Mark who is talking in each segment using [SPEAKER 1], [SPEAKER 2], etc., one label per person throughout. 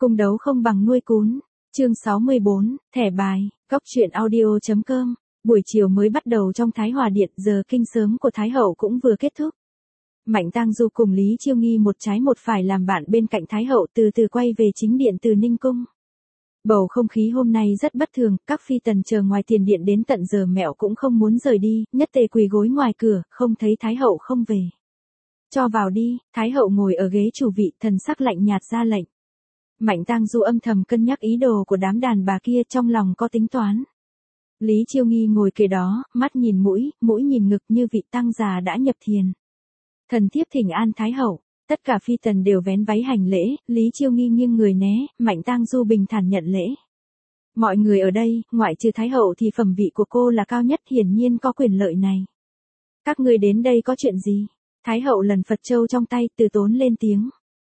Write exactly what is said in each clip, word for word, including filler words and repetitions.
[SPEAKER 1] Cung đấu không bằng nuôi cún. Chương sáu mươi bốn, thẻ bài, góc truyện audio chấm com. Buổi chiều mới bắt đầu trong Thái Hòa Điện, giờ kinh sớm của Thái Hậu cũng vừa kết thúc. Mạnh Tang Du cùng Lý Chiêu Nghi một trái một phải làm bạn bên cạnh Thái Hậu từ từ quay về chính điện từ Ninh Cung. Bầu không khí hôm nay rất bất thường, các phi tần chờ ngoài tiền điện đến tận giờ mẹo cũng không muốn rời đi, nhất tề quỳ gối ngoài cửa, không thấy Thái Hậu không về. Cho vào đi. Thái Hậu ngồi ở ghế chủ vị, thần sắc lạnh nhạt ra lệnh. Mạnh Tang Du âm thầm cân nhắc ý đồ của đám đàn bà kia, trong lòng có tính toán. Lý Chiêu Nghi ngồi kề đó, mắt nhìn mũi, mũi nhìn ngực như vị tăng già đã nhập thiền. Thần thiếp thỉnh an Thái Hậu. Tất cả phi tần đều vén váy hành lễ, Lý Chiêu Nghi nghiêng người né, Mạnh Tang Du bình thản nhận lễ. Mọi người ở đây, ngoại trừ Thái Hậu thì phẩm vị của cô là cao nhất, hiển nhiên có quyền lợi này. Các ngươi đến đây có chuyện gì? Thái Hậu lần Phật châu trong tay, từ tốn lên tiếng.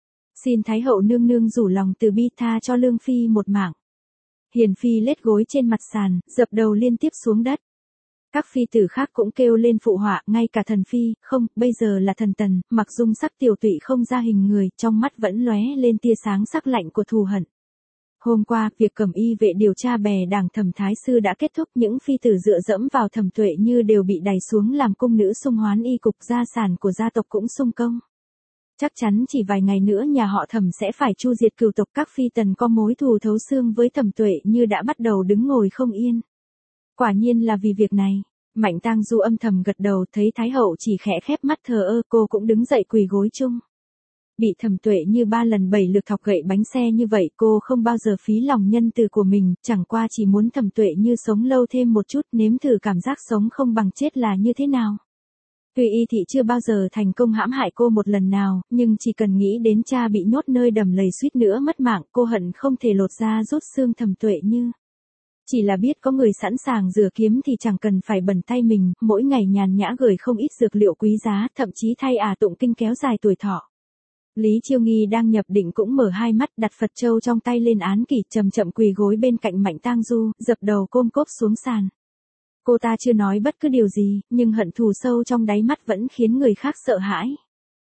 [SPEAKER 1] Xin Thái Hậu nương nương rủ lòng từ bi tha cho Lương Phi một mạng. Hiền Phi lết gối trên mặt sàn, dập đầu liên tiếp xuống đất. Các phi tử khác cũng kêu lên phụ họa, ngay cả thần Phi, không, bây giờ là thần Tần, mặc dung sắc tiểu tụy không ra hình người, trong mắt vẫn lóe lên tia sáng sắc lạnh của thù hận. Hôm qua, việc Cẩm Y vệ điều tra bè đảng Thẩm Thái Sư đã kết thúc, những phi tử dựa dẫm vào Thẩm Tuệ Như đều bị đày xuống làm cung nữ sung hoán y cục, gia sản của gia tộc cũng sung công. Chắc chắn chỉ vài ngày nữa nhà họ Thẩm sẽ phải chu diệt cửu tộc, các phi tần có mối thù thấu xương với Thẩm Tuệ Như đã bắt đầu đứng ngồi không yên. Quả nhiên là vì việc này. Mạnh Tang Du âm thầm gật đầu, thấy Thái Hậu chỉ khẽ khép mắt thờ ơ, cô cũng đứng dậy quỳ gối chung. Bị Thẩm Tuệ Như ba lần bảy lượt thọc gậy bánh xe như vậy, cô không bao giờ phí lòng nhân từ của mình, chẳng qua chỉ muốn Thẩm Tuệ Như sống lâu thêm một chút, nếm thử cảm giác sống không bằng chết là như thế nào. Tuy y thị chưa bao giờ thành công hãm hại cô một lần nào, nhưng chỉ cần nghĩ đến cha bị nhốt nơi đầm lầy suýt nữa mất mạng, cô hận không thể lột da rút xương Thẩm Tuệ Như. Chỉ là biết có người sẵn sàng rửa kiếm thì chẳng cần phải bẩn tay mình, mỗi ngày nhàn nhã gửi không ít dược liệu quý giá, thậm chí thay ả tụng kinh kéo dài tuổi thọ. Lý Chiêu Nghi đang nhập định cũng mở hai mắt, đặt Phật châu trong tay lên án kỷ, chậm chậm quỳ gối bên cạnh Mạnh Tang Du, dập đầu côm cốp xuống sàn. Cô ta chưa nói bất cứ điều gì, nhưng hận thù sâu trong đáy mắt vẫn khiến người khác sợ hãi.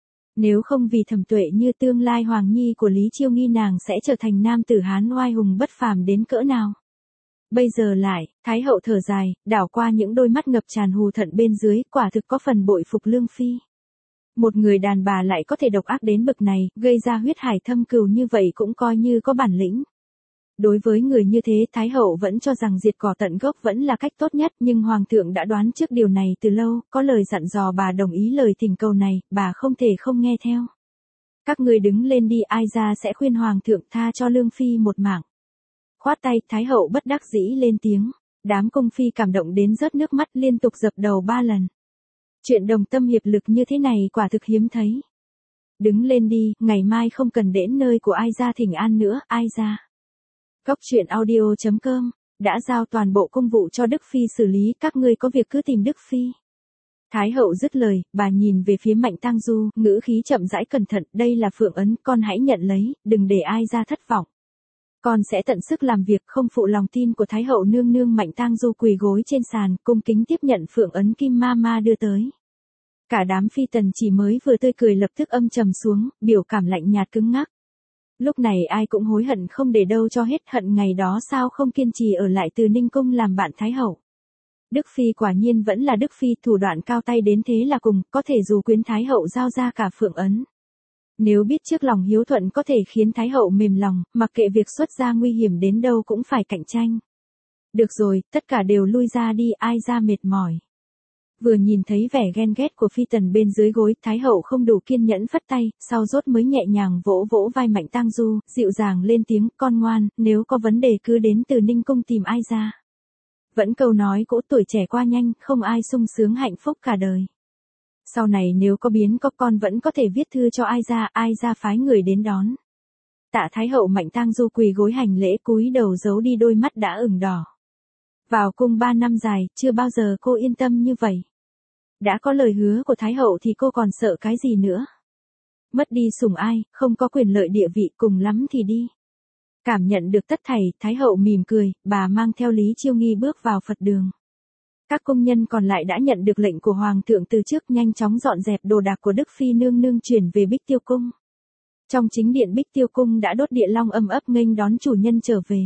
[SPEAKER 1] Nếu không vì Thẩm Tuệ Như, tương lai hoàng nhi của Lý Chiêu Nghi nàng sẽ trở thành nam tử Hán oai hùng bất phàm đến cỡ nào. Bây giờ lại, Thái Hậu thở dài, đảo qua những đôi mắt ngập tràn hù thận bên dưới, quả thực có phần bội phục Lương Phi. Một người đàn bà lại có thể độc ác đến bực này, gây ra huyết hải thâm cừu như vậy cũng coi như có bản lĩnh. Đối với người như thế, Thái Hậu vẫn cho rằng diệt cỏ tận gốc vẫn là cách tốt nhất, nhưng Hoàng thượng đã đoán trước điều này từ lâu, có lời dặn dò bà đồng ý lời thỉnh cầu này, bà không thể không nghe theo. Các người đứng lên đi, ai ra sẽ khuyên Hoàng thượng tha cho Lương Phi một mạng. Khoát tay, Thái Hậu bất đắc dĩ lên tiếng. Đám cung phi cảm động đến rớt nước mắt, liên tục dập đầu ba lần. Chuyện đồng tâm hiệp lực như thế này quả thực hiếm thấy. Đứng lên đi, ngày mai không cần đến nơi của ai ra thỉnh an nữa, ai ra. Góc truyện audio chấm com, đã giao toàn bộ công vụ cho Đức Phi xử lý, các ngươi có việc cứ tìm Đức Phi. Thái Hậu dứt lời, bà nhìn về phía Mạnh Tang Du, ngữ khí chậm rãi cẩn thận, đây là phượng ấn, con hãy nhận lấy, đừng để ai ra thất vọng. Con sẽ tận sức làm việc, không phụ lòng tin của Thái Hậu nương nương. Mạnh Tang Du quỳ gối trên sàn, cung kính tiếp nhận phượng ấn Kim Ma Ma đưa tới. Cả đám phi tần chỉ mới vừa tươi cười lập tức âm trầm xuống, biểu cảm lạnh nhạt cứng ngắc. Lúc này ai cũng hối hận không để đâu cho hết, hận ngày đó sao không kiên trì ở lại từ Ninh Cung làm bạn Thái Hậu. Đức Phi quả nhiên vẫn là Đức Phi, thủ đoạn cao tay đến thế là cùng, có thể dù quyến Thái Hậu giao ra cả phượng ấn. Nếu biết trước lòng hiếu thuận có thể khiến Thái Hậu mềm lòng, mặc kệ việc xuất ra nguy hiểm đến đâu cũng phải cạnh tranh. Được rồi, tất cả đều lui ra đi, ai ra mệt mỏi. Vừa nhìn thấy vẻ ghen ghét của phi tần bên dưới gối, Thái Hậu không đủ kiên nhẫn phất tay, sau rốt mới nhẹ nhàng vỗ vỗ vai Mạnh Tang Du, dịu dàng lên tiếng, con ngoan, nếu có vấn đề cứ đến từ Ninh Cung tìm ai ra. Vẫn câu nói cũ, tuổi trẻ qua nhanh, không ai sung sướng hạnh phúc cả đời. Sau này nếu có biến có con vẫn có thể viết thư cho ai ra, ai ra phái người đến đón. Tạ Thái Hậu. Mạnh Tang Du quỳ gối hành lễ, cúi đầu giấu đi đôi mắt đã ửng đỏ. Vào cung ba năm dài, chưa bao giờ cô yên tâm như vậy. Đã có lời hứa của Thái Hậu thì cô còn sợ cái gì nữa. Mất đi sủng ai, không có quyền lợi địa vị, cùng lắm thì đi. Cảm nhận được tất thảy, Thái Hậu mỉm cười, bà mang theo Lý Chiêu Nghi bước vào Phật đường. Các công nhân còn lại đã nhận được lệnh của Hoàng thượng từ trước, nhanh chóng dọn dẹp đồ đạc của Đức Phi nương nương chuyển về Bích Tiêu Cung. Trong chính điện Bích Tiêu Cung đã đốt địa long âm ấp nghênh đón chủ nhân trở về.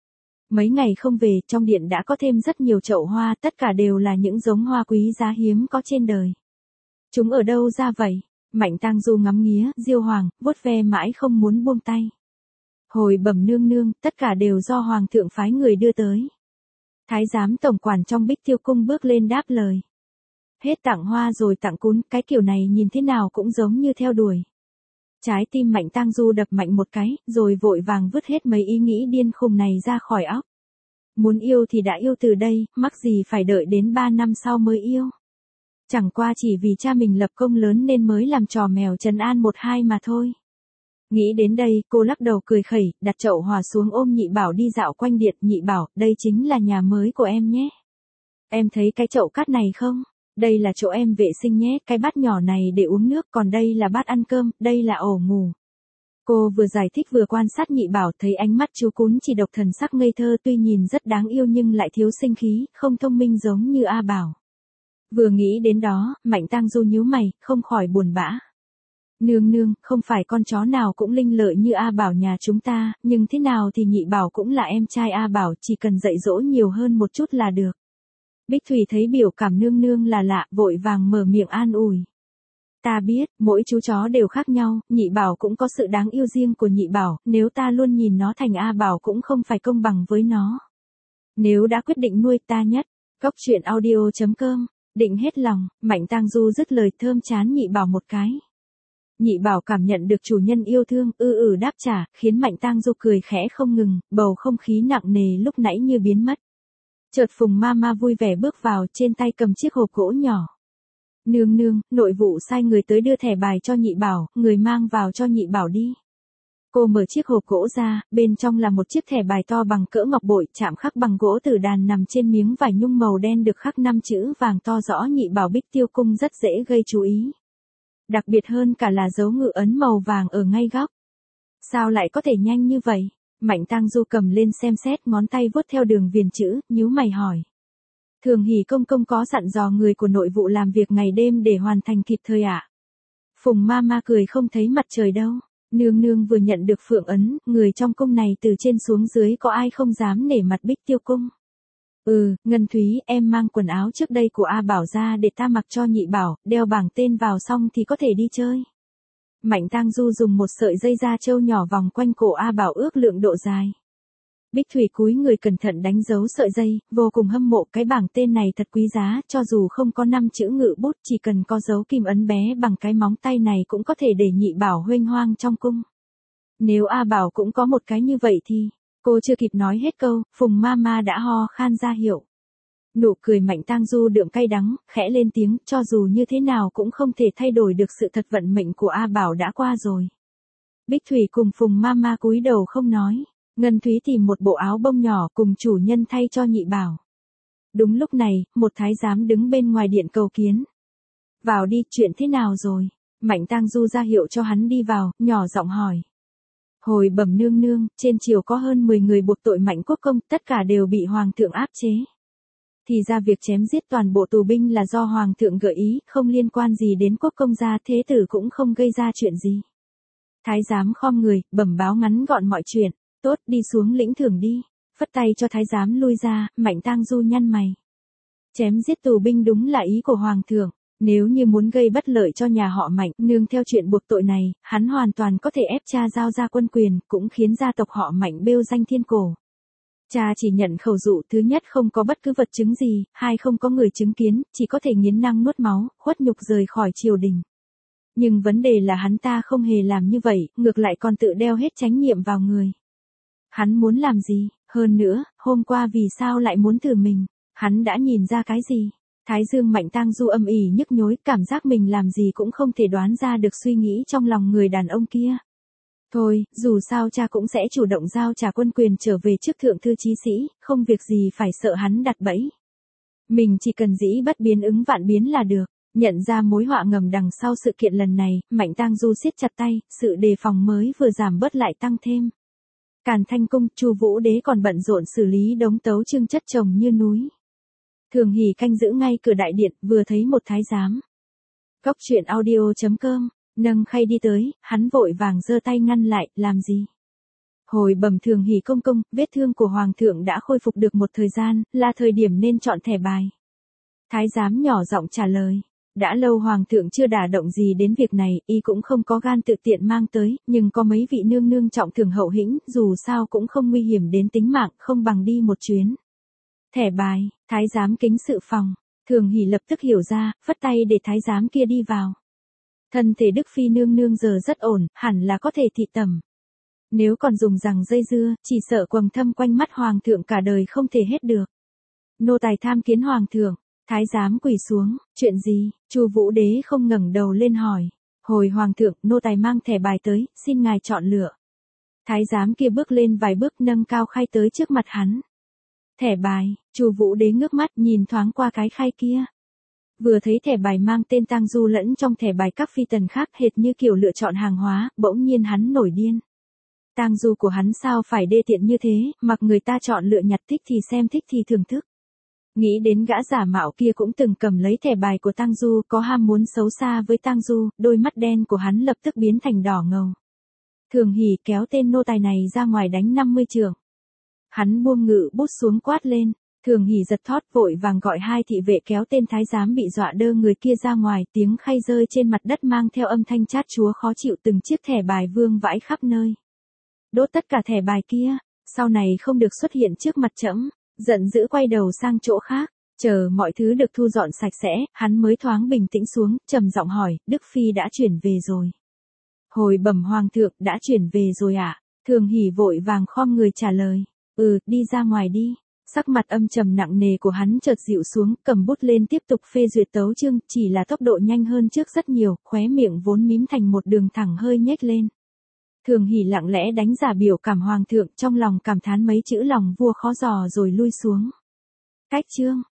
[SPEAKER 1] Mấy ngày không về, trong điện đã có thêm rất nhiều chậu hoa, tất cả đều là những giống hoa quý giá hiếm có trên đời. Chúng ở đâu ra vậy? Mạnh Tang Du ngắm nghía, diêu hoàng, vuốt ve mãi không muốn buông tay. Hồi bẩm nương nương, tất cả đều do hoàng thượng phái người đưa tới. Thái giám tổng quản trong Bích Tiêu Cung bước lên đáp lời. Hết tặng hoa rồi tặng cún, cái kiểu này nhìn thế nào cũng giống như theo đuổi. Trái tim Mạnh Tang Du đập mạnh một cái, rồi vội vàng vứt hết mấy ý nghĩ điên khùng này ra khỏi óc. Muốn yêu thì đã yêu từ đây, mắc gì phải đợi đến ba năm sau mới yêu. Chẳng qua chỉ vì cha mình lập công lớn nên mới làm trò mèo trấn an một hai mà thôi. Nghĩ đến đây, cô lắc đầu cười khẩy, đặt chậu hoa xuống ôm Nhị Bảo đi dạo quanh điện. Nhị Bảo, đây chính là nhà mới của em nhé. Em thấy cái chậu cát này không? Đây là chỗ em vệ sinh nhé, cái bát nhỏ này để uống nước, còn đây là bát ăn cơm, đây là ổ ngủ. Cô vừa giải thích vừa quan sát Nhị Bảo, thấy ánh mắt chú cún chỉ độc thần sắc ngây thơ, tuy nhìn rất đáng yêu nhưng lại thiếu sinh khí, không thông minh giống như A Bảo. Vừa nghĩ đến đó, Mạnh Tang Du nhíu mày, không khỏi buồn bã. Nương nương, không phải con chó nào cũng linh lợi như A Bảo nhà chúng ta, nhưng thế nào thì Nhị Bảo cũng là em trai A Bảo, chỉ cần dạy dỗ nhiều hơn một chút là được. Bích Thủy thấy biểu cảm nương nương là lạ, vội vàng mở miệng an ủi. Ta biết, mỗi chú chó đều khác nhau, Nhị Bảo cũng có sự đáng yêu riêng của Nhị Bảo, nếu ta luôn nhìn nó thành A Bảo cũng không phải công bằng với nó. Nếu đã quyết định nuôi ta nhất, Cốc Truyện Audio chấm com, định hết lòng, Mạnh Tang Du dứt lời thơm chán Nhị Bảo một cái. Nhị Bảo cảm nhận được chủ nhân yêu thương, ư ử đáp trả, khiến Mạnh Tang Du cười khẽ không ngừng, bầu không khí nặng nề lúc nãy như biến mất. Chợt Phùng Mama vui vẻ bước vào, trên tay cầm chiếc hộp gỗ nhỏ. Nương nương, nội vụ sai người tới đưa thẻ bài cho Nhị Bảo, người mang vào cho Nhị Bảo đi. Cô mở chiếc hộp gỗ ra, bên trong là một chiếc thẻ bài to bằng cỡ ngọc bội, chạm khắc bằng gỗ tử đàn nằm trên miếng vải nhung màu đen được khắc năm chữ vàng to rõ Nhị Bảo Bích Tiêu Cung rất dễ gây chú ý. Đặc biệt hơn cả là dấu ngự ấn màu vàng ở ngay góc. Sao lại có thể nhanh như vậy? Mạnh Tang Du cầm lên xem xét, ngón tay vuốt theo đường viền chữ, nhíu mày hỏi. Thường Hỷ công công có dặn dò người của nội vụ làm việc ngày đêm để hoàn thành kịp thời ạ? À? Phùng Mama cười không thấy mặt trời đâu. Nương nương vừa nhận được phượng ấn, người trong cung này từ trên xuống dưới có ai không dám nể mặt Bích Tiêu Cung. Ừ, Ngân Thúy, em mang quần áo trước đây của A Bảo ra để ta mặc cho Nhị Bảo, đeo bảng tên vào xong thì có thể đi chơi. Mạnh Tang Du dùng một sợi dây da trâu nhỏ vòng quanh cổ A Bảo ước lượng độ dài. Bích Thủy cúi người cẩn thận đánh dấu sợi dây, vô cùng hâm mộ, cái bảng tên này thật quý giá, cho dù không có năm chữ ngự bút, chỉ cần có dấu kim ấn bé bằng cái móng tay này cũng có thể để Nhị Bảo huênh hoang trong cung. Nếu A Bảo cũng có một cái như vậy thì, cô chưa kịp nói hết câu, Phùng Mama đã ho khan ra hiệu. Nụ cười Mạnh Tang Du đượm cay đắng, khẽ lên tiếng, cho dù như thế nào cũng không thể thay đổi được sự thật, vận mệnh của A Bảo đã qua rồi. Bích Thủy cùng Phùng Mama cúi đầu không nói. Ngân Thúy tìm một bộ áo bông nhỏ cùng chủ nhân thay cho Nhị Bảo. Đúng lúc này, một thái giám đứng bên ngoài điện cầu kiến. Vào đi, chuyện thế nào rồi? Mạnh Tang Du ra hiệu cho hắn đi vào, nhỏ giọng hỏi. Hồi bẩm nương nương, trên triều có hơn mười người buộc tội Mạnh Quốc công, tất cả đều bị hoàng thượng áp chế. Thì ra việc chém giết toàn bộ tù binh là do hoàng thượng gợi ý, không liên quan gì đến quốc công gia, thế tử cũng không gây ra chuyện gì. Thái giám khom người, bẩm báo ngắn gọn mọi chuyện. Tốt, đi xuống lĩnh thưởng đi. Phất tay cho thái giám lui ra, Mạnh Tang Du nhăn mày. Chém giết tù binh đúng là ý của hoàng thượng. Nếu như muốn gây bất lợi cho nhà họ Mạnh, nương theo chuyện buộc tội này, hắn hoàn toàn có thể ép cha giao ra quân quyền, cũng khiến gia tộc họ Mạnh bêu danh thiên cổ. Cha chỉ nhận khẩu dụ, thứ nhất không có bất cứ vật chứng gì, hai không có người chứng kiến, chỉ có thể nghiến răng nuốt máu, khuất nhục rời khỏi triều đình. Nhưng vấn đề là hắn ta không hề làm như vậy, ngược lại còn tự đeo hết trách nhiệm vào người. Hắn muốn làm gì? Hơn nữa, hôm qua vì sao lại muốn thử mình? Hắn đã nhìn ra cái gì? Thái dương Mạnh Tang Du âm ỉ nhức nhối, cảm giác mình làm gì cũng không thể đoán ra được suy nghĩ trong lòng người đàn ông kia. Thôi, dù sao cha cũng sẽ chủ động giao trả quân quyền trở về trước thượng thư chí sĩ, không việc gì phải sợ hắn đặt bẫy. Mình chỉ cần dĩ bất biến ứng vạn biến là được. Nhận ra mối họa ngầm đằng sau sự kiện lần này, Mạnh Tang Du siết chặt tay, sự đề phòng mới vừa giảm bớt lại tăng thêm. Càn Thanh cung, Chu Vũ Đế còn bận rộn xử lý đống tấu chương chất chồng như núi. Thường Hỷ canh giữ ngay cửa đại điện, vừa thấy một thái giám. Cốc Truyện Audio chấm com Nâng khay đi tới, hắn vội vàng giơ tay ngăn lại, làm gì? Hồi bẩm Thường Hỷ công công, vết thương của hoàng thượng đã khôi phục được một thời gian, là thời điểm nên chọn thẻ bài. Thái giám nhỏ giọng trả lời. Đã lâu hoàng thượng chưa đả động gì đến việc này, y cũng không có gan tự tiện mang tới, nhưng có mấy vị nương nương trọng thường hậu hĩnh, dù sao cũng không nguy hiểm đến tính mạng, không bằng đi một chuyến. Thẻ bài, thái giám kính sự phòng, Thường Hỷ lập tức hiểu ra, phất tay để thái giám kia đi vào. Thân thể Đức Phi nương nương giờ rất ổn, hẳn là có thể thị tẩm. Nếu còn dùng rằng dây dưa, chỉ sợ quầng thâm quanh mắt hoàng thượng cả đời không thể hết được. Nô tài tham kiến hoàng thượng. Thái giám quỳ xuống, chuyện gì? Chu Vũ Đế không ngẩng đầu lên hỏi. Hồi hoàng thượng, nô tài mang thẻ bài tới, xin ngài chọn lựa. Thái giám kia bước lên vài bước nâng cao khay tới trước mặt hắn. Thẻ bài, Chu Vũ Đế ngước mắt nhìn thoáng qua cái khay kia. Vừa thấy thẻ bài mang tên Tang Du lẫn trong thẻ bài các phi tần khác hệt như kiểu lựa chọn hàng hóa, bỗng nhiên hắn nổi điên. Tang Du của hắn sao phải đê tiện như thế, mặc người ta chọn lựa nhặt thích thì xem thích thì thưởng thức. Nghĩ đến gã giả mạo kia cũng từng cầm lấy thẻ bài của Tang Du, có ham muốn xấu xa với Tang Du, đôi mắt đen của hắn lập tức biến thành đỏ ngầu. Thường Hỷ kéo tên nô tài này ra ngoài đánh năm mươi chưởng. Hắn buông ngự bút xuống quát lên, Thường Hỷ giật thót vội vàng gọi hai thị vệ kéo tên thái giám bị dọa đơ người kia ra ngoài, tiếng khay rơi trên mặt đất mang theo âm thanh chát chúa khó chịu, từng chiếc thẻ bài vương vãi khắp nơi. Đốt tất cả thẻ bài kia, sau này không được xuất hiện trước mặt trẫm. Giận dữ quay đầu sang chỗ khác, chờ mọi thứ được thu dọn sạch sẽ, hắn mới thoáng bình tĩnh xuống, trầm giọng hỏi, Đức Phi đã chuyển về rồi. Hồi bẩm hoàng thượng, đã chuyển về rồi ạ. À? Thường Hỷ vội vàng khom người trả lời, ừ, đi ra ngoài đi. Sắc mặt âm trầm nặng nề của hắn chợt dịu xuống, cầm bút lên tiếp tục phê duyệt tấu chương, chỉ là tốc độ nhanh hơn trước rất nhiều, khóe miệng vốn mím thành một đường thẳng hơi nhếch lên. Thường Hỷ lặng lẽ đánh giả biểu cảm hoàng thượng, trong lòng cảm thán mấy chữ lòng vua khó dò rồi lui xuống. Cách chương